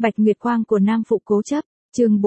Bạch Nguyệt Quang của Nam Phụ Cố Chấp, chương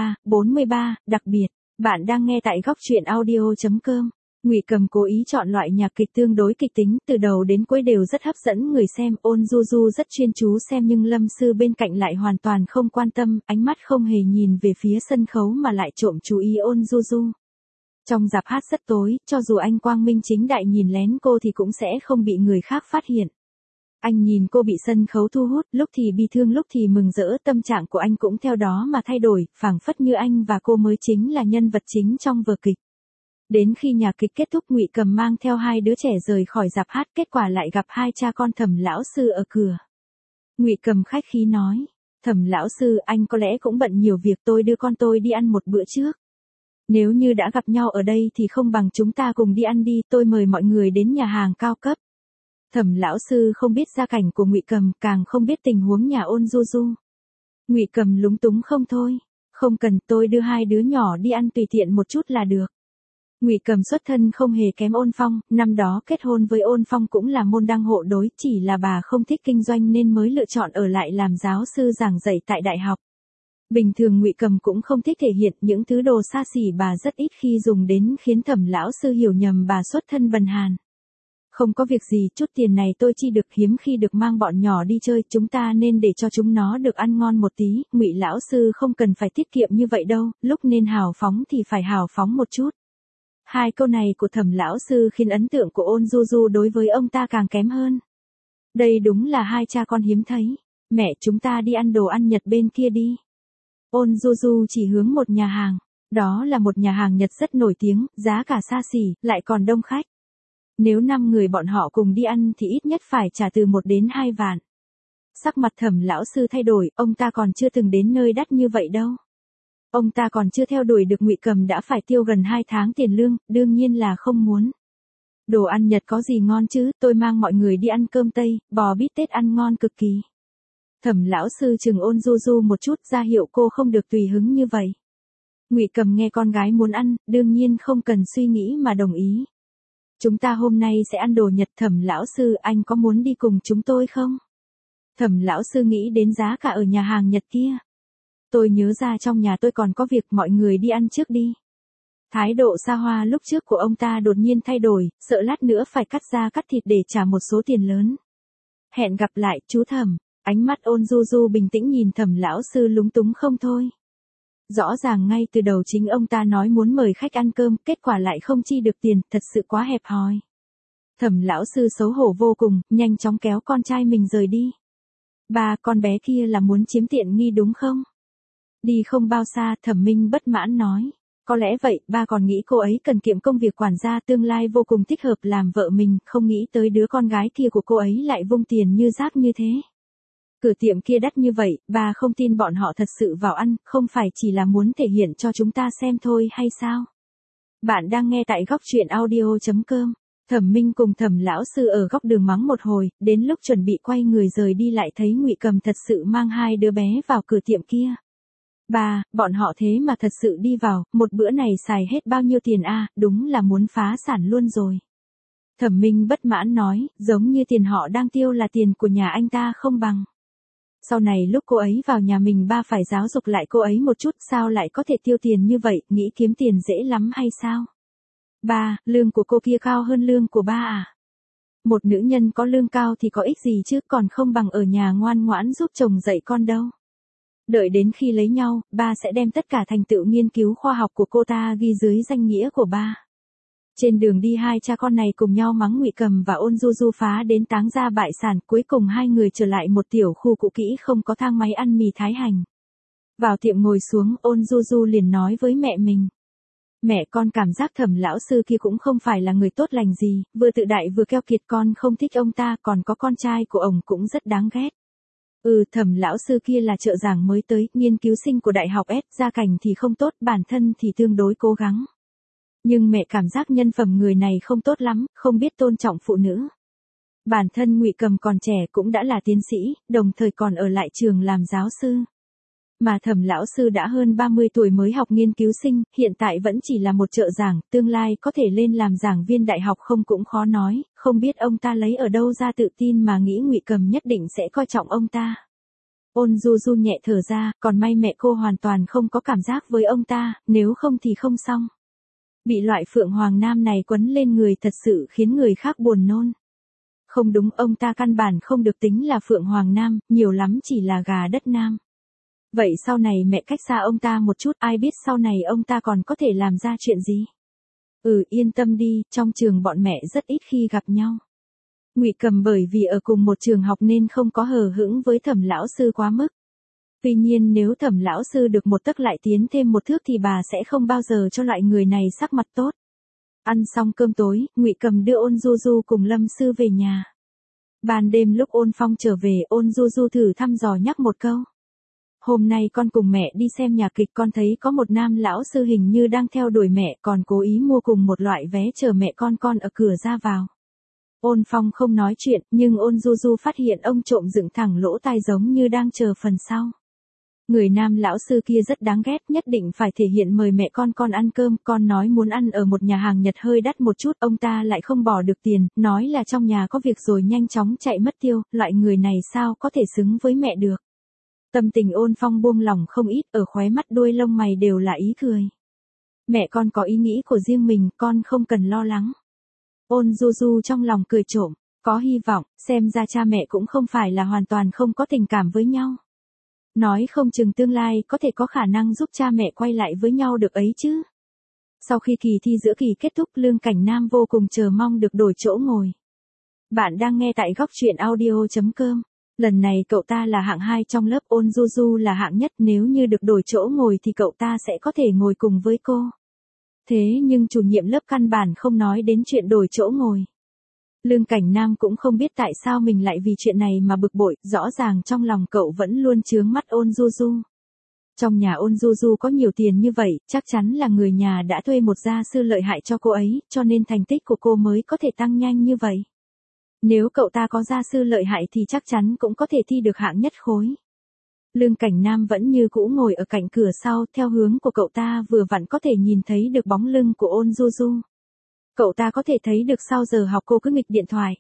43, đặc biệt. Bạn đang nghe tại góc truyện audio.com. Ngụy Cầm cố ý chọn loại nhạc kịch tương đối kịch tính, từ đầu đến cuối đều rất hấp dẫn người xem. Ôn Du Du rất chuyên chú xem nhưng Lâm Sư bên cạnh lại hoàn toàn không quan tâm, ánh mắt không hề nhìn về phía sân khấu mà lại trộm chú ý Ôn Du Du. Trong rạp hát rất tối, cho dù anh quang minh chính đại nhìn lén cô thì cũng sẽ không bị người khác phát hiện. Anh nhìn cô bị sân khấu thu hút, lúc thì bi thương lúc thì mừng rỡ, tâm trạng của anh cũng theo đó mà thay đổi, phảng phất như anh và cô mới chính là nhân vật chính trong vở kịch. Đến khi nhạc kịch kết thúc, Ngụy Cầm mang theo hai đứa trẻ rời khỏi rạp hát, kết quả lại gặp hai cha con Thẩm lão sư ở cửa. Ngụy Cầm khách khí nói, Thẩm lão sư, anh có lẽ cũng bận nhiều việc, tôi đưa con tôi đi ăn một bữa trước. Nếu như đã gặp nhau ở đây thì không bằng chúng ta cùng đi ăn đi, tôi mời mọi người đến nhà hàng cao cấp. Thẩm lão sư không biết gia cảnh của Ngụy Cầm, càng không biết tình huống nhà Ôn Du Du. Ngụy Cầm lúng túng không thôi, không cần, tôi đưa hai đứa nhỏ đi ăn tùy tiện một chút là được. Ngụy Cầm xuất thân không hề kém Ôn Phong, năm đó kết hôn với Ôn Phong cũng là môn đăng hộ đối, chỉ là bà không thích kinh doanh nên mới lựa chọn ở lại làm giáo sư giảng dạy tại đại học. Bình thường Ngụy Cầm cũng không thích thể hiện những thứ đồ xa xỉ, bà rất ít khi dùng đến, khiến Thẩm lão sư hiểu nhầm bà xuất thân bần hàn. Không có việc gì, chút tiền này tôi chi được, hiếm khi được mang bọn nhỏ đi chơi, chúng ta nên để cho chúng nó được ăn ngon một tí. Ngụy lão sư không cần phải tiết kiệm như vậy đâu, lúc nên hào phóng thì phải hào phóng một chút. Hai câu này của Thẩm lão sư khiến ấn tượng của Ôn Du Du đối với ông ta càng kém hơn. Đây đúng là hai cha con hiếm thấy. Mẹ, chúng ta đi ăn đồ ăn Nhật bên kia đi. Ôn Du Du chỉ hướng một nhà hàng. Đó là một nhà hàng Nhật rất nổi tiếng, giá cả xa xỉ, lại còn đông khách. Nếu 5 người bọn họ cùng đi ăn thì ít nhất phải trả từ 1 đến 2 vạn. Sắc mặt Thẩm lão sư thay đổi, ông ta còn chưa từng đến nơi đắt như vậy đâu. Ông ta còn chưa theo đuổi được Ngụy Cầm đã phải tiêu gần 2 tháng tiền lương, đương nhiên là không muốn. Đồ ăn Nhật có gì ngon chứ, tôi mang mọi người đi ăn cơm Tây, bò bít tết ăn ngon cực kỳ. Thẩm lão sư chừng Ôn Du Du một chút, ra hiệu cô không được tùy hứng như vậy. Ngụy Cầm nghe con gái muốn ăn, đương nhiên không cần suy nghĩ mà đồng ý. Chúng ta hôm nay sẽ ăn đồ Nhật. Thẩm lão sư, anh có muốn đi cùng chúng tôi không? Thẩm lão sư nghĩ đến giá cả ở nhà hàng Nhật kia. Tôi nhớ ra trong nhà tôi còn có việc, mọi người đi ăn trước đi. Thái độ xa hoa lúc trước của ông ta đột nhiên thay đổi, sợ lát nữa phải cắt da cắt thịt để trả một số tiền lớn. Hẹn gặp lại, chú Thẩm. Ánh mắt Ôn Du Du bình tĩnh nhìn Thẩm lão sư lúng túng không thôi. Rõ ràng ngay từ đầu chính ông ta nói muốn mời khách ăn cơm, kết quả lại không chi được tiền, thật sự quá hẹp hòi. Thẩm lão sư xấu hổ vô cùng, nhanh chóng kéo con trai mình rời đi. Ba, con bé kia là muốn chiếm tiện nghi đúng không? Đi không bao xa, Thẩm Minh bất mãn nói. Có lẽ vậy, ba còn nghĩ cô ấy cần kiệm công việc quản gia, tương lai vô cùng thích hợp làm vợ mình, không nghĩ tới đứa con gái kia của cô ấy lại vung tiền như rác như thế. Cửa tiệm kia đắt như vậy, bà không tin bọn họ thật sự vào ăn, không phải chỉ là muốn thể hiện cho chúng ta xem thôi hay sao? Bạn đang nghe tại góc truyện audio.com. Thẩm Minh cùng Thẩm lão sư ở góc đường mắng một hồi, đến lúc chuẩn bị quay người rời đi lại thấy Ngụy Cầm thật sự mang hai đứa bé vào cửa tiệm kia. Bà, bọn họ thế mà thật sự đi vào, một bữa này xài hết bao nhiêu tiền a, đúng là muốn phá sản luôn rồi. Thẩm Minh bất mãn nói, giống như tiền họ đang tiêu là tiền của nhà anh ta không bằng. Sau này lúc cô ấy vào nhà mình ba phải giáo dục lại cô ấy một chút, sao lại có thể tiêu tiền như vậy, nghĩ kiếm tiền dễ lắm hay sao? Ba, lương của cô kia cao hơn lương của ba à? Một nữ nhân có lương cao thì có ích gì chứ, còn không bằng ở nhà ngoan ngoãn giúp chồng dạy con đâu. Đợi đến khi lấy nhau, ba sẽ đem tất cả thành tựu nghiên cứu khoa học của cô ta ghi dưới danh nghĩa của ba. Trên đường đi hai cha con này cùng nhau mắng Ngụy Cầm và Ôn Du Du phá đến táng ra bại sản, cuối cùng hai người trở lại một tiểu khu cũ kỹ không có thang máy ăn mì Thái Hành. Vào tiệm ngồi xuống, Ôn Du Du liền nói với mẹ mình. Mẹ, con cảm giác Thẩm lão sư kia cũng không phải là người tốt lành gì, vừa tự đại vừa keo kiệt, con không thích ông ta, còn có con trai của ông cũng rất đáng ghét. Thẩm lão sư kia là trợ giảng mới tới, nghiên cứu sinh của đại học S, gia cảnh thì không tốt, bản thân thì tương đối cố gắng. Nhưng mẹ cảm giác nhân phẩm người này không tốt lắm, không biết tôn trọng phụ nữ. Bản thân Ngụy Cầm còn trẻ cũng đã là tiến sĩ, đồng thời còn ở lại trường làm giáo sư. Mà Thẩm lão sư đã hơn 30 tuổi mới học nghiên cứu sinh, hiện tại vẫn chỉ là một trợ giảng, tương lai có thể lên làm giảng viên đại học không cũng khó nói, không biết ông ta lấy ở đâu ra tự tin mà nghĩ Ngụy Cầm nhất định sẽ coi trọng ông ta. Ôn Du Du nhẹ thở ra, còn may mẹ cô hoàn toàn không có cảm giác với ông ta, nếu không thì không xong. Bị loại Phượng Hoàng Nam này quấn lên người thật sự khiến người khác buồn nôn. Không đúng, ông ta căn bản không được tính là Phượng Hoàng Nam, nhiều lắm chỉ là gà đất Nam. Vậy sau này mẹ cách xa ông ta một chút, ai biết sau này ông ta còn có thể làm ra chuyện gì. Yên tâm đi, trong trường bọn mẹ rất ít khi gặp nhau. Ngụy Cầm bởi vì ở cùng một trường học nên không có hờ hững với Thẩm lão sư quá mức. Tuy nhiên nếu Thẩm lão sư được một tấc lại tiến thêm một thước thì bà sẽ không bao giờ cho loại người này sắc mặt tốt. Ăn xong cơm tối, Ngụy Cầm đưa Ôn Du Du cùng Lâm Sư về nhà. Ban đêm lúc Ôn Phong trở về, Ôn Du Du thử thăm dò nhắc một câu. Hôm nay con cùng mẹ đi xem nhạc kịch, con thấy có một nam lão sư hình như đang theo đuổi mẹ, còn cố ý mua cùng một loại vé chờ mẹ con ở cửa ra vào. Ôn Phong không nói chuyện, nhưng Ôn Du Du phát hiện ông trộm dựng thẳng lỗ tai giống như đang chờ phần sau. Người nam lão sư kia rất đáng ghét, nhất định phải thể hiện mời mẹ con ăn cơm, con nói muốn ăn ở một nhà hàng Nhật hơi đắt một chút, ông ta lại không bỏ được tiền, nói là trong nhà có việc rồi nhanh chóng chạy mất tiêu, loại người này sao có thể xứng với mẹ được. Tâm tình Ôn Phong buông lỏng không ít, ở khóe mắt đuôi lông mày đều là ý cười. Mẹ con có ý nghĩ của riêng mình, con không cần lo lắng. Ôn Du Du trong lòng cười trộm, có hy vọng, xem ra cha mẹ cũng không phải là hoàn toàn không có tình cảm với nhau. Nói không chừng tương lai có thể có khả năng giúp cha mẹ quay lại với nhau được ấy chứ. Sau khi kỳ thi giữa kỳ kết thúc, Lương Cảnh Nam vô cùng chờ mong được đổi chỗ ngồi. Bạn đang nghe tại góc truyện audio.com. Lần này cậu ta là hạng 2 trong lớp, Ôn Du Du là hạng nhất, nếu như được đổi chỗ ngồi thì cậu ta sẽ có thể ngồi cùng với cô. Thế nhưng chủ nhiệm lớp căn bản không nói đến chuyện đổi chỗ ngồi. Lương Cảnh Nam cũng không biết tại sao mình lại vì chuyện này mà bực bội, rõ ràng trong lòng cậu vẫn luôn chướng mắt Ôn Du Du. Trong nhà Ôn Du Du có nhiều tiền như vậy, chắc chắn là người nhà đã thuê một gia sư lợi hại cho cô ấy, cho nên thành tích của cô mới có thể tăng nhanh như vậy. Nếu cậu ta có gia sư lợi hại thì chắc chắn cũng có thể thi được hạng nhất khối. Lương Cảnh Nam vẫn như cũ ngồi ở cạnh cửa sau, theo hướng của cậu ta vừa vặn có thể nhìn thấy được bóng lưng của Ôn Du Du. Cậu ta có thể thấy được sau giờ học cô cứ nghịch điện thoại.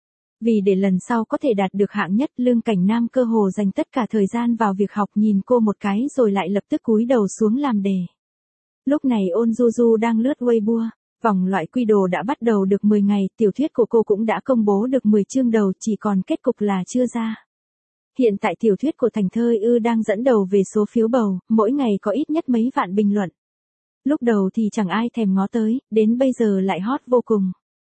Vì để lần sau có thể đạt được hạng nhất, Lương Cảnh Nam cơ hồ dành tất cả thời gian vào việc học, nhìn cô một cái rồi lại lập tức cúi đầu xuống làm đề. Lúc này Ôn Du Du đang lướt Weibo. Vòng loại quy đồ đã bắt đầu được 10 ngày, tiểu thuyết của cô cũng đã công bố được 10 chương đầu, chỉ còn kết cục là chưa ra. Hiện tại tiểu thuyết của Thành Thơi Ư đang dẫn đầu về số phiếu bầu, mỗi ngày có ít nhất mấy vạn bình luận. Lúc đầu thì chẳng ai thèm ngó tới, đến bây giờ lại hot vô cùng.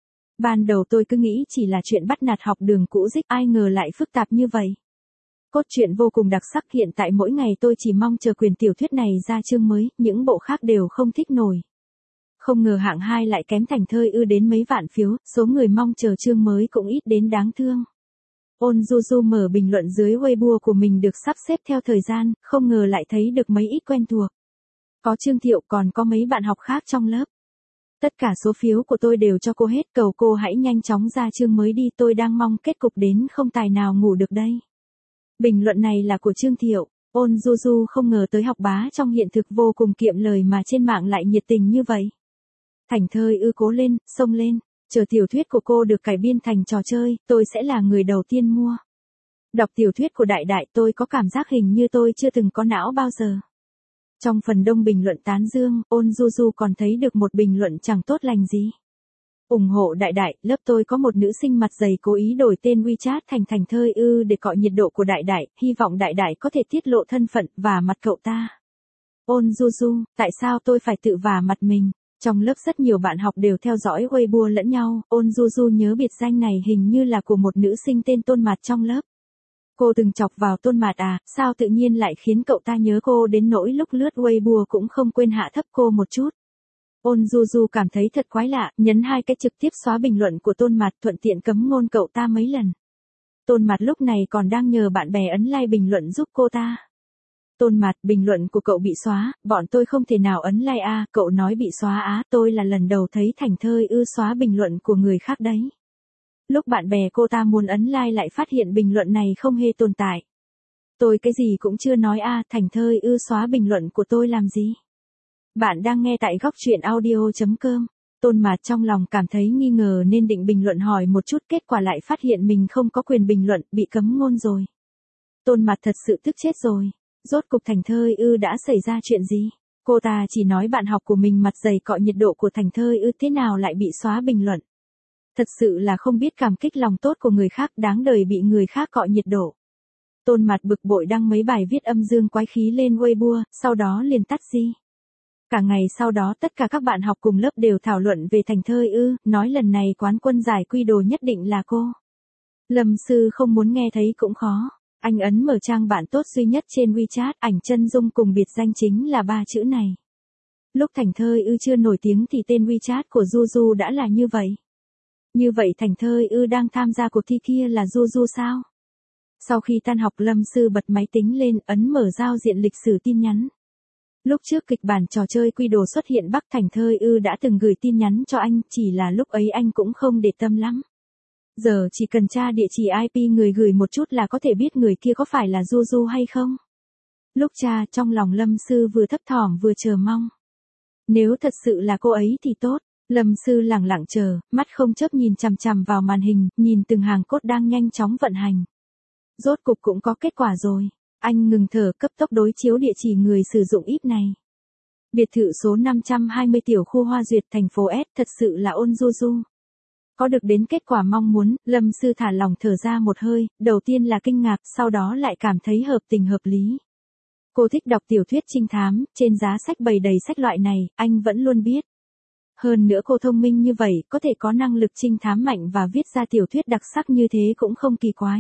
Ban đầu tôi cứ nghĩ chỉ là chuyện bắt nạt học đường cũ dích, ai ngờ lại phức tạp như vậy. Cốt truyện vô cùng đặc sắc, hiện tại mỗi ngày tôi chỉ mong chờ quyển tiểu thuyết này ra chương mới, những bộ khác đều không thích nổi. Không ngờ hạng 2 lại kém Thành Thơi Ư đến mấy vạn phiếu, số người mong chờ chương mới cũng ít đến đáng thương. Ôn Du Du mở bình luận dưới Weibo của mình được sắp xếp theo thời gian, không ngờ lại thấy được mấy ít quen thuộc. Có Trương Thiệu, còn có mấy bạn học khác trong lớp. Tất cả số phiếu của tôi đều cho cô hết, cầu cô hãy nhanh chóng ra chương mới đi, tôi đang mong kết cục đến không tài nào ngủ được đây. Bình luận này là của Trương Thiệu. Ôn Du Du không ngờ tới học bá trong hiện thực vô cùng kiệm lời mà trên mạng lại nhiệt tình như vậy. Thành Thơi Ư cố lên, xông lên, chờ tiểu thuyết của cô được cải biên thành trò chơi, tôi sẽ là người đầu tiên mua. Đọc tiểu thuyết của Đại Đại tôi có cảm giác hình như tôi chưa từng có não bao giờ. Trong phần đông bình luận tán dương, Ôn Du Du còn thấy được một bình luận chẳng tốt lành gì. Ủng hộ Đại Đại, lớp tôi có một nữ sinh mặt dày cố ý đổi tên WeChat thành Thành Thơi Ư để cọ nhiệt độ của Đại Đại, hy vọng Đại Đại có thể tiết lộ thân phận và mặt cậu ta. Ôn Du Du, tại sao tôi phải tự vả mặt mình? Trong lớp rất nhiều bạn học đều theo dõi Weibo lẫn nhau, Ôn Du Du nhớ biệt danh này hình như là của một nữ sinh tên Tôn Mạt trong lớp. Cô từng chọc vào Tôn Mạt à, sao tự nhiên lại khiến cậu ta nhớ cô đến nỗi lúc lướt Weibo cũng không quên hạ thấp cô một chút. Ôn Du Du cảm thấy thật quái lạ, nhấn 2 cái trực tiếp xóa bình luận của Tôn Mạt, thuận tiện cấm ngôn cậu ta mấy lần. Tôn Mạt lúc này còn đang nhờ bạn bè ấn like bình luận giúp cô ta. Tôn Mạt, bình luận của cậu bị xóa, bọn tôi không thể nào ấn like à, cậu nói bị xóa á, tôi là lần đầu thấy Thành Thơi Ư xóa bình luận của người khác đấy. Lúc bạn bè cô ta muốn ấn like lại phát hiện bình luận này không hề tồn tại. Tôi cái gì cũng chưa nói à, Thành Thơi Ư xóa bình luận của tôi làm gì? Bạn đang nghe tại góc truyện audio.com. Tôn Mạt trong lòng cảm thấy nghi ngờ nên định bình luận hỏi một chút, kết quả lại phát hiện mình không có quyền bình luận, bị cấm ngôn rồi. Tôn Mặt thật sự tức chết rồi. Rốt cục Thành Thơi Ư đã xảy ra chuyện gì? Cô ta chỉ nói bạn học của mình mặt dày cọ nhiệt độ của Thành Thơi Ư thế nào lại bị xóa bình luận. Thật sự là không biết cảm kích lòng tốt của người khác, đáng đời bị người khác cọ nhiệt độ. Tôn Mặt bực bội đăng mấy bài viết âm dương quái khí lên Weibo, sau đó liền tắt di. Cả ngày sau đó tất cả các bạn học cùng lớp đều thảo luận về Thành Thơi Ư, nói lần này quán quân giải quy đồ nhất định là cô. Lâm Sư không muốn nghe thấy cũng khó. Anh ấn mở trang bạn tốt duy nhất trên WeChat, ảnh chân dung cùng biệt danh chính là 3 chữ này. Lúc Thành Thơi Ư chưa nổi tiếng thì tên WeChat của Juju đã là như vậy. Như vậy Thành Thơi Ư đang tham gia cuộc thi kia là Juju sao? Sau khi tan học Lâm Sư bật máy tính lên, ấn mở giao diện lịch sử tin nhắn. Lúc trước kịch bản trò chơi quy đồ xuất hiện Bắc Thành Thơi Ư đã từng gửi tin nhắn cho anh, chỉ là lúc ấy anh cũng không để tâm lắm. Giờ chỉ cần tra địa chỉ IP người gửi một chút là có thể biết người kia có phải là Juju hay không. Lúc tra trong lòng Lâm Sư vừa thấp thỏm vừa chờ mong. Nếu thật sự là cô ấy thì tốt. Lâm Sư lẳng lặng chờ, mắt không chớp nhìn chằm chằm vào màn hình, nhìn từng hàng cốt đang nhanh chóng vận hành. Rốt cục cũng có kết quả rồi. Anh ngừng thở, cấp tốc đối chiếu địa chỉ người sử dụng ít này. Biệt thự số 520 tiểu khu Hoa Duyệt thành phố S, thật sự là ôn Juju. Có được đến kết quả mong muốn, Lâm Sư thả lòng thở ra một hơi, đầu tiên là kinh ngạc, sau đó lại cảm thấy hợp tình hợp lý. Cô thích đọc tiểu thuyết trinh thám, trên giá sách bày đầy sách loại này, anh vẫn luôn biết. Hơn nữa cô thông minh như vậy, có thể có năng lực trinh thám mạnh và viết ra tiểu thuyết đặc sắc như thế cũng không kỳ quái.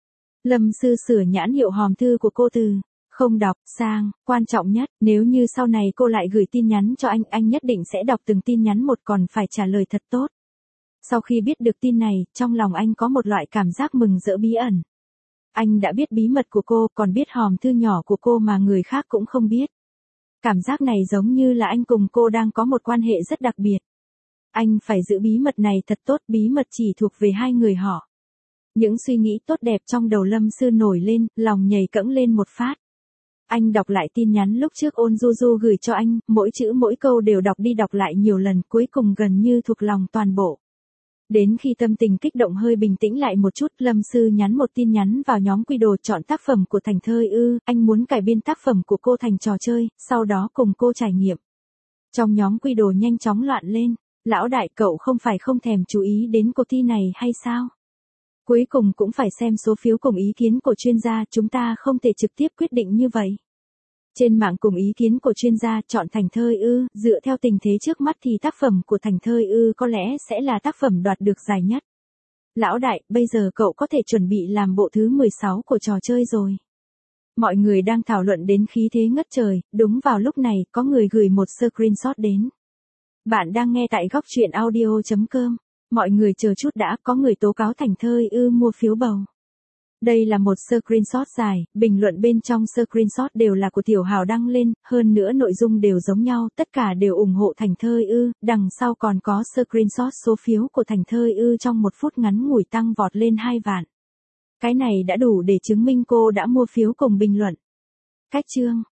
Lâm Sư sửa nhãn hiệu hòm thư của cô từ không đọc sang quan trọng nhất, nếu như sau này cô lại gửi tin nhắn cho anh nhất định sẽ đọc từng tin nhắn một, còn phải trả lời thật tốt. Sau khi biết được tin này, trong lòng anh có một loại cảm giác mừng rỡ bí ẩn. Anh đã biết bí mật của cô, còn biết hòm thư nhỏ của cô mà người khác cũng không biết. Cảm giác này giống như là anh cùng cô đang có một quan hệ rất đặc biệt. Anh phải giữ bí mật này thật tốt, bí mật chỉ thuộc về hai người họ. Những suy nghĩ tốt đẹp trong đầu Lâm Sư nổi lên, lòng nhảy cẫng lên một phát. Anh đọc lại tin nhắn lúc trước ôn Juju gửi cho anh, mỗi chữ mỗi câu đều đọc đi đọc lại nhiều lần, cuối cùng gần như thuộc lòng toàn bộ. Đến khi tâm tình kích động hơi bình tĩnh lại một chút, Lâm Sư nhắn một tin nhắn vào nhóm quy đồ chọn tác phẩm của Thành Thơi Ư, anh muốn cải biên tác phẩm của cô thành trò chơi, sau đó cùng cô trải nghiệm. Trong nhóm quy đồ nhanh chóng loạn lên, lão đại cậu không phải không thèm chú ý đến cuộc thi này hay sao? Cuối cùng cũng phải xem số phiếu cùng ý kiến của chuyên gia, chúng ta không thể trực tiếp quyết định như vậy. Trên mạng cùng ý kiến của chuyên gia chọn Thành Thơi Ư, dựa theo tình thế trước mắt thì tác phẩm của Thành Thơi Ư có lẽ sẽ là tác phẩm đoạt được giải nhất. Lão đại, bây giờ cậu có thể chuẩn bị làm bộ thứ 16 của trò chơi rồi. Mọi người đang thảo luận đến khí thế ngất trời, đúng vào lúc này có người gửi một screenshot đến. Bạn đang nghe tại góc truyện audio.com. Mọi người chờ chút đã, có người tố cáo Thành Thơi Ư mua phiếu bầu. Đây là một screenshot dài, bình luận bên trong screenshot đều là của Tiểu Hào đăng lên, hơn nữa nội dung đều giống nhau, tất cả đều ủng hộ Thành Thơi Ư, đằng sau còn có screenshot số phiếu của Thành Thơi Ư trong 1 phút ngắn ngủi tăng vọt lên 2 vạn. Cái này đã đủ để chứng minh cô đã mua phiếu cùng bình luận. Cách chương